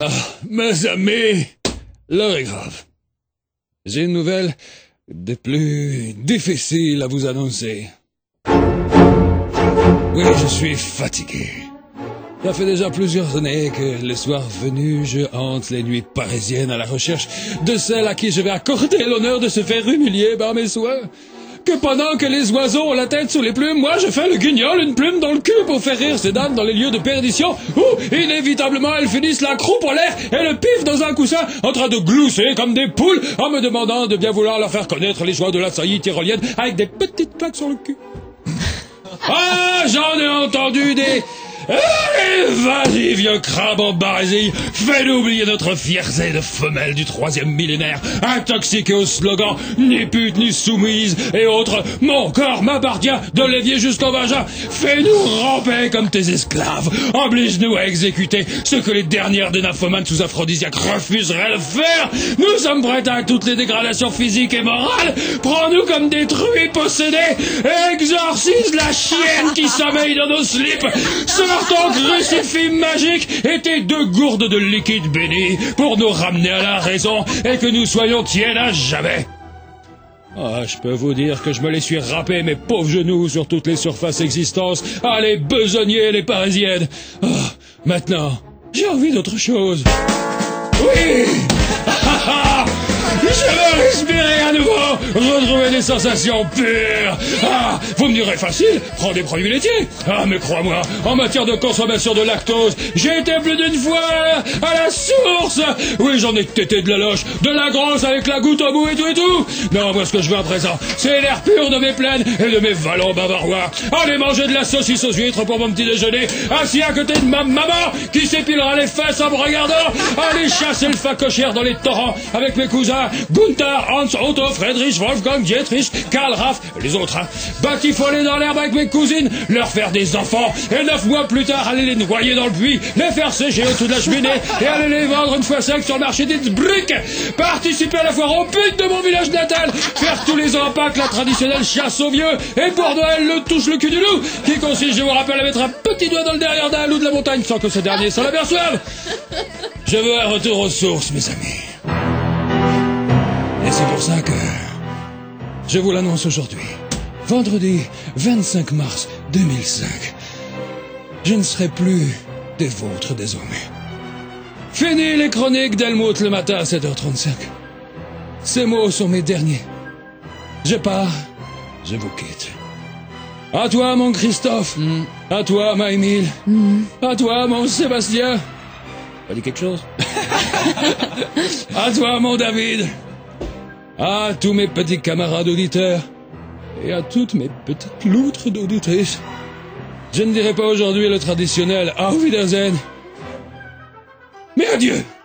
Mes amis, l'heure est grave. J'ai une nouvelle des plus difficiles à vous annoncer. Oui, je suis fatigué. Ça fait déjà plusieurs années que, le soir venu, je hante les nuits parisiennes à la recherche de celle à qui je vais accorder l'honneur de se faire humilier par mes soins. Que pendant que les oiseaux ont la tête sous les plumes, moi je fais le guignol, une plume dans le cul pour faire rire ces dames dans les lieux de perdition où, inévitablement, elles finissent la croupe en l'air et le pif dans un coussin en train de glousser comme des poules en me demandant de bien vouloir leur faire connaître les joies de la saillie tyrolienne avec des petites claques sur le cul. Ah, j'en ai entendu des... Allez, vas-y, vieux crabe en barésie, fais-nous oublier notre fierté de femelle du 3e millénaire, intoxiquée au slogan « Ni pute ni soumise » et autres « Mon corps m'appartient de l'évier jusqu'au vagin ». Fais-nous ramper comme tes esclaves, oblige-nous à exécuter ce que les dernières des nymphomanes sous aphrodisiaques refuseraient de faire. Nous sommes prêts à toutes les dégradations physiques et morales. Prends-nous comme des truies possédées et exorcise la chienne qui sommeille dans nos slips. Ton crucifix magique et tes 2 gourdes de liquide béni pour nous ramener à la raison et que nous soyons tiennes à jamais. Ah, je peux vous dire que je me les suis râpés mes pauvres genoux sur toutes les surfaces existences à les besogner les parisiennes. Ah, maintenant, j'ai envie d'autre chose. Oui. Je veux respirer à nouveau, retrouver des sensations pures. Ah, vous me direz facile, prends des produits laitiers. Ah, mais crois-moi, en matière de consommation de lactose, j'ai été plus d'une fois à la source. Oui, j'en ai tété de la loche, de la grosse avec la goutte au bout et tout. Non, moi ce que je veux à présent, c'est l'air pur de mes plaines et de mes vallons bavarois. Allez manger de la saucisse aux huîtres pour mon petit déjeuner, assis à côté de ma maman qui s'épilera les fesses en me regardant. Allez chasser le facochère dans les torrents avec mes cousins Gunther, Hans, Otto, Friedrich, Wolfgang, Dietrich, Karl, Raff, les autres, batifoler dans l'herbe avec mes cousines, leur faire des enfants, et 9 mois plus tard, aller les noyer dans le puits, les faire sécher au-dessous de la cheminée, et aller les vendre une fois secs sur le marché des briques, participer à la foire aux putes de mon village natal, faire tous les ans à Pâques la traditionnelle chasse aux vieux, et pour Noël, le touche le cul du loup, qui consiste, je vous rappelle, à mettre un petit doigt dans le derrière d'un loup de la montagne sans que ce dernier s'en aperçoive. Je veux un retour aux sources, mes amis. Et c'est pour ça que je vous l'annonce aujourd'hui, vendredi 25 mars 2005. Je ne serai plus des vôtres désormais. Fini les chroniques d'Helmut le matin à 7h35. Ces mots sont mes derniers. Je pars, je vous quitte. À toi mon Christophe, à toi ma Émile, à toi mon Sébastien. T'as dit quelque chose? À toi mon David. À tous mes petits camarades auditeurs et à toutes mes petites loutres d'auditrices. Je ne dirai pas aujourd'hui le traditionnel Auf Wiedersehen, mais adieu.